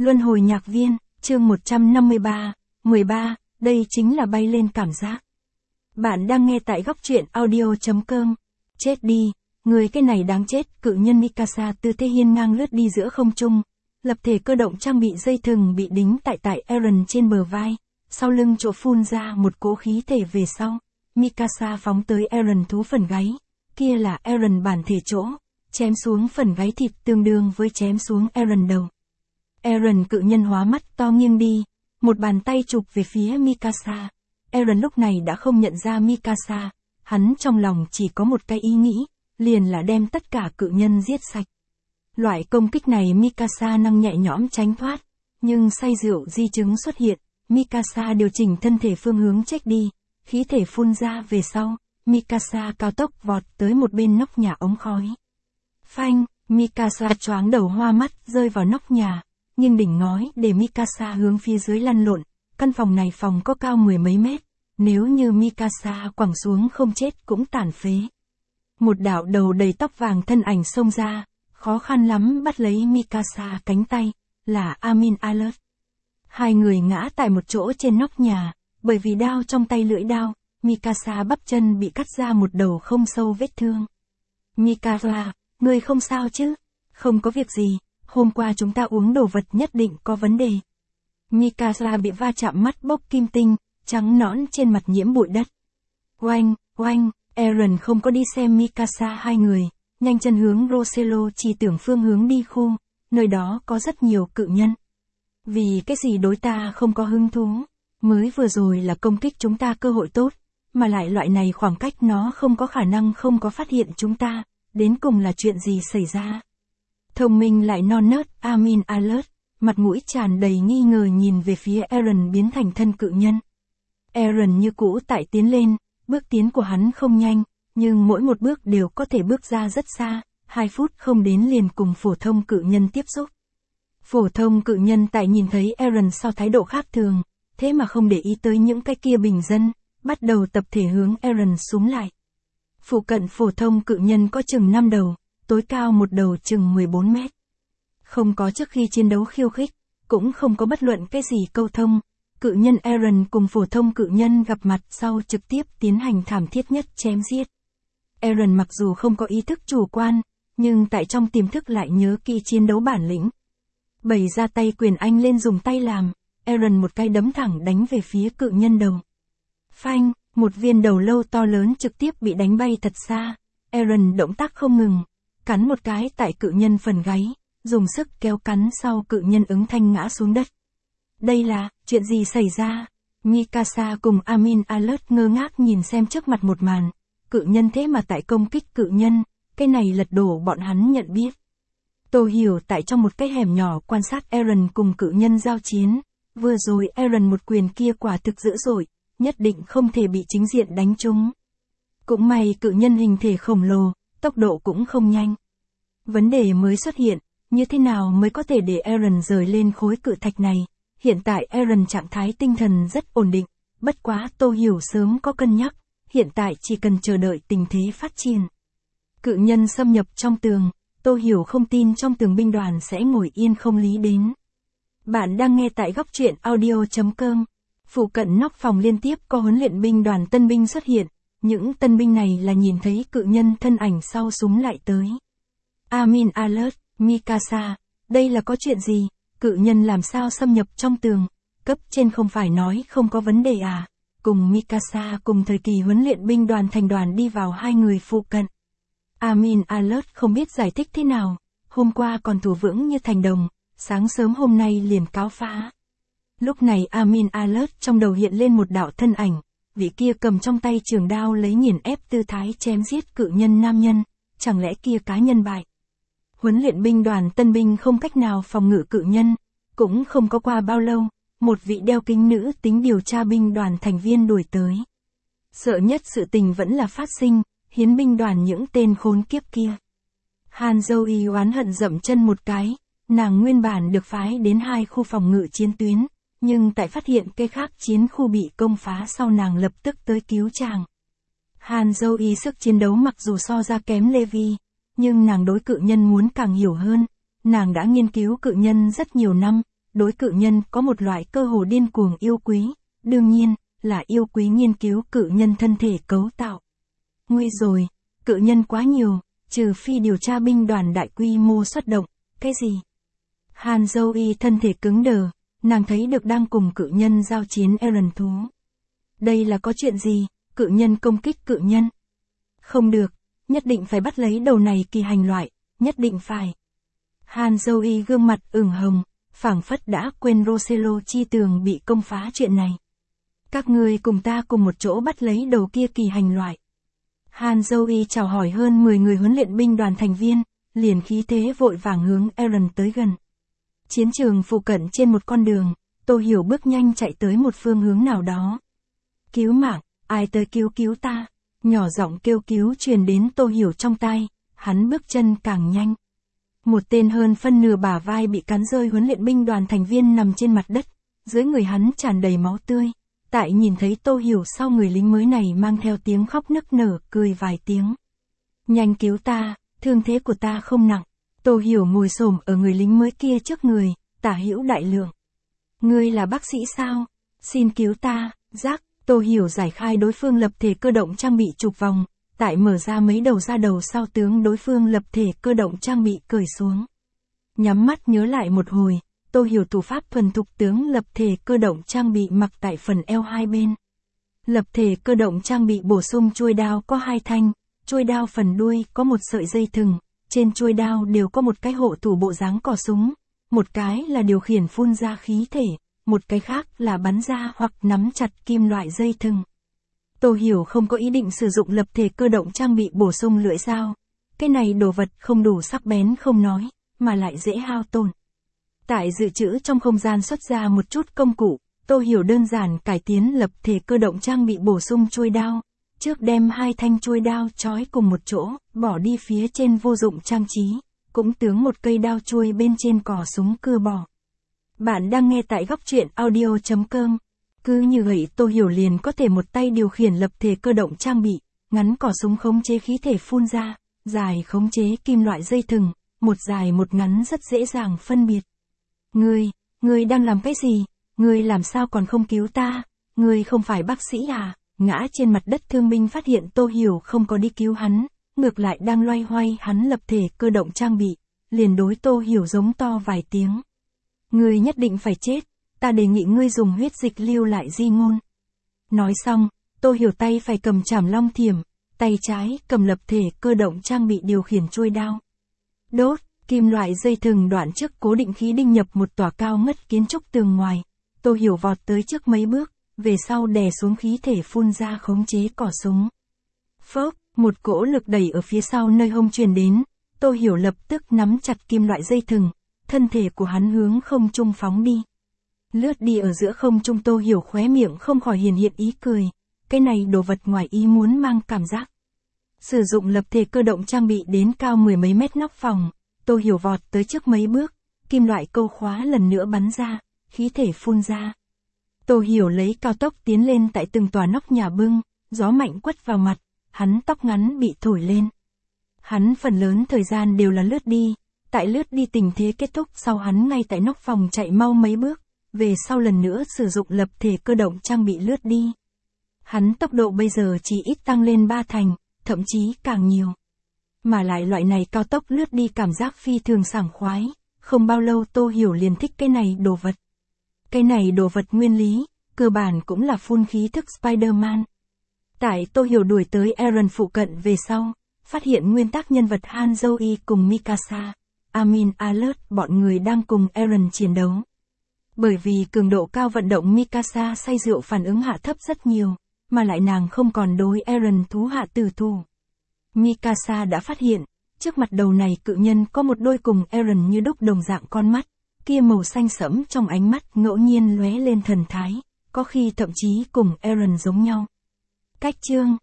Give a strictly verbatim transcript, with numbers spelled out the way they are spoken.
Luân hồi nhạc viên, chương một trăm năm mươi ba, mười ba, đây chính là bay lên cảm giác. Bạn đang nghe tại góc truyện audio chấm com. Chết đi, người cái này đáng chết, cự nhân Mikasa tư thế hiên ngang lướt đi giữa không trung. Lập thể cơ động trang bị dây thừng bị đính tại tại Eren trên bờ vai, sau lưng chỗ phun ra một cỗ khí thể về sau. Mikasa phóng tới Eren thú phần gáy, kia là Eren bản thể chỗ, chém xuống phần gáy thịt tương đương với chém xuống Eren đầu. Eren cự nhân hóa mắt to nghiêng đi, một bàn tay chụp về phía Mikasa. Eren lúc này đã không nhận ra Mikasa, hắn trong lòng chỉ có một cái ý nghĩ, liền là đem tất cả cự nhân giết sạch. Loại công kích này Mikasa năng nhẹ nhõm tránh thoát, nhưng say rượu di chứng xuất hiện, Mikasa điều chỉnh thân thể phương hướng chết đi, khí thể phun ra về sau, Mikasa cao tốc vọt tới một bên nóc nhà ống khói. Phanh, Mikasa choáng đầu hoa mắt rơi vào nóc nhà, nhưng đỉnh ngói để Mikasa hướng phía dưới lăn lộn, căn phòng này phòng có cao mười mấy mét, nếu như Mikasa quẳng xuống không chết cũng tàn phế. Một đạo đầu đầy tóc vàng thân ảnh xông ra, khó khăn lắm bắt lấy Mikasa cánh tay, là Amin Alert. Hai người ngã tại một chỗ trên nóc nhà, bởi vì đao trong tay lưỡi đao, Mikasa bắp chân bị cắt ra một đầu không sâu vết thương. Mikasa, ngươi không sao chứ? Không có việc gì, hôm qua chúng ta uống đồ vật nhất định có vấn đề. Mikasa bị va chạm mắt bốc kim tinh, trắng nõn trên mặt nhiễm bụi đất. Oanh, oanh, Eren không có đi xem Mikasa hai người, nhanh chân hướng Rosello chỉ tưởng phương hướng đi khu, nơi đó có rất nhiều cự nhân. Vì cái gì đối ta không có hứng thú, mới vừa rồi là công kích chúng ta cơ hội tốt, mà lại loại này khoảng cách nó không có khả năng không có phát hiện chúng ta, đến cùng là chuyện gì xảy ra. Thông minh lại non nớt, Amin Alert, mặt mũi tràn đầy nghi ngờ nhìn về phía Eren biến thành thân cự nhân. Eren như cũ tại tiến lên, bước tiến của hắn không nhanh, nhưng mỗi một bước đều có thể bước ra rất xa, hai phút không đến liền cùng phổ thông cự nhân tiếp xúc. Phổ thông cự nhân tại nhìn thấy Eren sau thái độ khác thường, thế mà không để ý tới những cái kia bình dân, bắt đầu tập thể hướng Eren xuống lại. Phụ cận phổ thông cự nhân có chừng năm đầu, tối cao một đầu chừng mười bốn mét. Không có trước khi chiến đấu khiêu khích, cũng không có bất luận cái gì câu thông, cự nhân Eren cùng phổ thông cự nhân gặp mặt sau trực tiếp tiến hành thảm thiết nhất chém giết. Eren mặc dù không có ý thức chủ quan, nhưng tại trong tiềm thức lại nhớ kỹ chiến đấu bản lĩnh. Bày ra tay quyền anh lên dùng tay làm, Eren một cái đấm thẳng đánh về phía cự nhân đầu. Phanh, một viên đầu lâu to lớn trực tiếp bị đánh bay thật xa, Eren động tác không ngừng, cắn một cái tại cự nhân phần gáy, dùng sức kéo cắn sau cự nhân ứng thanh ngã xuống đất. Đây là, chuyện gì xảy ra? Mikasa cùng Amin Alert ngơ ngác nhìn xem trước mặt một màn, cự nhân thế mà tại công kích cự nhân, cái này lật đổ bọn hắn nhận biết. Tô Hiểu tại trong một cái hẻm nhỏ quan sát Eren cùng cự nhân giao chiến, vừa rồi Eren một quyền kia quả thực dữ dội, nhất định không thể bị chính diện đánh trúng. Cũng may cự nhân hình thể khổng lồ, tốc độ cũng không nhanh. Vấn đề mới xuất hiện, như thế nào mới có thể để Eren rời lên khối cự thạch này? Hiện tại Eren trạng thái tinh thần rất ổn định, bất quá Tô Hiểu sớm có cân nhắc, hiện tại chỉ cần chờ đợi tình thế phát triển. Cự nhân xâm nhập trong tường, Tô Hiểu không tin trong tường binh đoàn sẽ ngồi yên không lý đến. Bạn đang nghe tại góc truyện audio chấm com. Phụ cận nóc phòng liên tiếp có huấn luyện binh đoàn tân binh xuất hiện, những tân binh này là nhìn thấy cự nhân thân ảnh sau súng lại tới. Amin Alert, Mikasa, đây là có chuyện gì? Cự nhân làm sao xâm nhập trong tường? Cấp trên không phải nói không có vấn đề à? Cùng Mikasa cùng thời kỳ huấn luyện binh đoàn thành đoàn đi vào hai người phụ cận. Amin Alert không biết giải thích thế nào, hôm qua còn thủ vững như thành đồng, sáng sớm hôm nay liền cáo phá. Lúc này Amin Alert trong đầu hiện lên một đạo thân ảnh, vị kia cầm trong tay trường đao lấy nghiền ép tư thái chém giết cự nhân nam nhân, chẳng lẽ kia cá nhân bại. Huấn luyện binh đoàn tân binh không cách nào phòng ngự cự nhân, cũng không có qua bao lâu, một vị đeo kính nữ tính điều tra binh đoàn thành viên đuổi tới. Sợ nhất sự tình vẫn là phát sinh, hiến binh đoàn những tên khốn kiếp kia. Han Zoe oán hận dậm chân một cái, nàng nguyên bản được phái đến hai khu phòng ngự chiến tuyến, nhưng tại phát hiện cây khác chiến khu bị công phá sau nàng lập tức tới cứu chàng. Han Zoe sức chiến đấu mặc dù so ra kém Levi, nhưng nàng đối cự nhân muốn càng hiểu hơn, nàng đã nghiên cứu cự nhân rất nhiều năm, đối cự nhân có một loại cơ hồ điên cuồng yêu quý, đương nhiên, là yêu quý nghiên cứu cự nhân thân thể cấu tạo. Nguy rồi, cự nhân quá nhiều, trừ phi điều tra binh đoàn đại quy mô xuất động, cái gì? Han Zoe thân thể cứng đờ, nàng thấy được đang cùng cự nhân giao chiến Eren thú. Đây là có chuyện gì, cự nhân công kích cự nhân? Không được, nhất định phải bắt lấy đầu này kỳ hành loại, nhất định phải. Han Zoe gương mặt ửng hồng, phảng phất đã quên Rosello chi tường bị công phá chuyện này. Các ngươi cùng ta cùng một chỗ bắt lấy đầu kia kỳ hành loại. Han Zoe chào hỏi hơn mười người huấn luyện binh đoàn thành viên, liền khí thế vội vàng hướng Eren tới gần. Chiến trường phụ cận trên một con đường, Tô Hiểu bước nhanh chạy tới một phương hướng nào đó. Cứu mạng, ai tới cứu cứu ta? Nhỏ giọng kêu cứu truyền đến Tô Hiểu trong tai, hắn bước chân càng nhanh. Một tên hơn phân nửa bả vai bị cắn rơi huấn luyện binh đoàn thành viên nằm trên mặt đất, dưới người hắn tràn đầy máu tươi. Tại nhìn thấy Tô Hiểu sau, người lính mới này mang theo tiếng khóc nức nở, cười vài tiếng. Nhanh cứu ta, thương thế của ta không nặng. Tô Hiểu ngồi xổm ở người lính mới kia trước người, tả hữu đại lượng. Ngươi là bác sĩ sao? Xin cứu ta, Jack. Tô Hiểu giải khai đối phương lập thể cơ động trang bị chụp vòng, tại mở ra mấy đầu ra đầu sau tướng đối phương lập thể cơ động trang bị cởi xuống. Nhắm mắt nhớ lại một hồi, Tô Hiểu thủ pháp thuần thục tướng lập thể cơ động trang bị mặc tại phần eo hai bên. Lập thể cơ động trang bị bổ sung chuôi đao có hai thanh, chuôi đao phần đuôi có một sợi dây thừng, trên chuôi đao đều có một cái hộ thủ bộ dáng cò súng, một cái là điều khiển phun ra khí thể, một cái khác là bắn ra hoặc nắm chặt kim loại dây thừng. Tô Hiểu không có ý định sử dụng lập thể cơ động trang bị bổ sung lưỡi dao. Cái này đồ vật không đủ sắc bén không nói, mà lại dễ hao tổn. Tại dự trữ trong không gian xuất ra một chút công cụ, Tô Hiểu đơn giản cải tiến lập thể cơ động trang bị bổ sung chuôi đao. Trước đem hai thanh chuôi đao trói cùng một chỗ, bỏ đi phía trên vô dụng trang trí, cũng tướng một cây đao chuôi bên trên cò súng cưa bỏ. Bạn đang nghe tại góc truyện audio chấm com. Cứ như vậy Tô Hiểu liền có thể một tay điều khiển lập thể cơ động trang bị, ngắn cò súng khống chế khí thể phun ra, dài khống chế kim loại dây thừng, một dài một ngắn rất dễ dàng phân biệt. Ngươi, ngươi đang làm cái gì? Ngươi làm sao còn không cứu ta? Ngươi không phải bác sĩ à? Ngã trên mặt đất thương binh phát hiện Tô Hiểu không có đi cứu hắn, ngược lại đang loay hoay hắn lập thể cơ động trang bị, liền đối Tô Hiểu giống to vài tiếng. Ngươi nhất định phải chết, ta đề nghị ngươi dùng huyết dịch lưu lại di ngôn. Nói xong, Tô Hiểu tay phải cầm chảm long thiểm, tay trái cầm lập thể cơ động trang bị điều khiển chuôi đao. Đốt, kim loại dây thừng đoạn trước cố định khí đinh nhập một tòa cao ngất kiến trúc tường ngoài. Tô Hiểu vọt tới trước mấy bước, về sau đè xuống khí thể phun ra khống chế cò súng. Phốc, một cỗ lực đẩy ở phía sau nơi hông truyền đến, Tô Hiểu lập tức nắm chặt kim loại dây thừng, thân thể của hắn hướng không trung phóng đi. Lướt đi ở giữa không trung, Tô Hiểu khóe miệng không khỏi hiển hiện ý cười, cái này đồ vật ngoài ý muốn mang cảm giác. Sử dụng lập thể cơ động trang bị đến cao mười mấy mét nóc phòng, Tô Hiểu vọt tới trước mấy bước, kim loại câu khóa lần nữa bắn ra, khí thể phun ra. Tô Hiểu lấy cao tốc tiến lên tại từng tòa nóc nhà bưng, gió mạnh quất vào mặt, hắn tóc ngắn bị thổi lên. Hắn phần lớn thời gian đều là lướt đi, tại lướt đi tình thế kết thúc sau hắn ngay tại nóc phòng chạy mau mấy bước, về sau lần nữa sử dụng lập thể cơ động trang bị lướt đi. Hắn tốc độ bây giờ chỉ ít tăng lên ba thành, thậm chí càng nhiều. Mà lại loại này cao tốc lướt đi cảm giác phi thường sảng khoái, không bao lâu Tô Hiểu liền thích cái này đồ vật. Cái này đồ vật nguyên lý, cơ bản cũng là phun khí thức Spider-Man. Tại Tô Hiểu đuổi tới Eren phụ cận về sau, phát hiện nguyên tắc nhân vật Han Zoe cùng Mikasa, Amin Alert bọn người đang cùng Eren chiến đấu. Bởi vì cường độ cao vận động Mikasa say rượu phản ứng hạ thấp rất nhiều, mà lại nàng không còn đối Eren thú hạ tử thủ. Mikasa đã phát hiện, trước mặt đầu này cự nhân có một đôi cùng Eren như đúc đồng dạng con mắt, kia màu xanh sẫm trong ánh mắt ngẫu nhiên lóe lên thần thái, có khi thậm chí cùng Eren giống nhau. Cách chương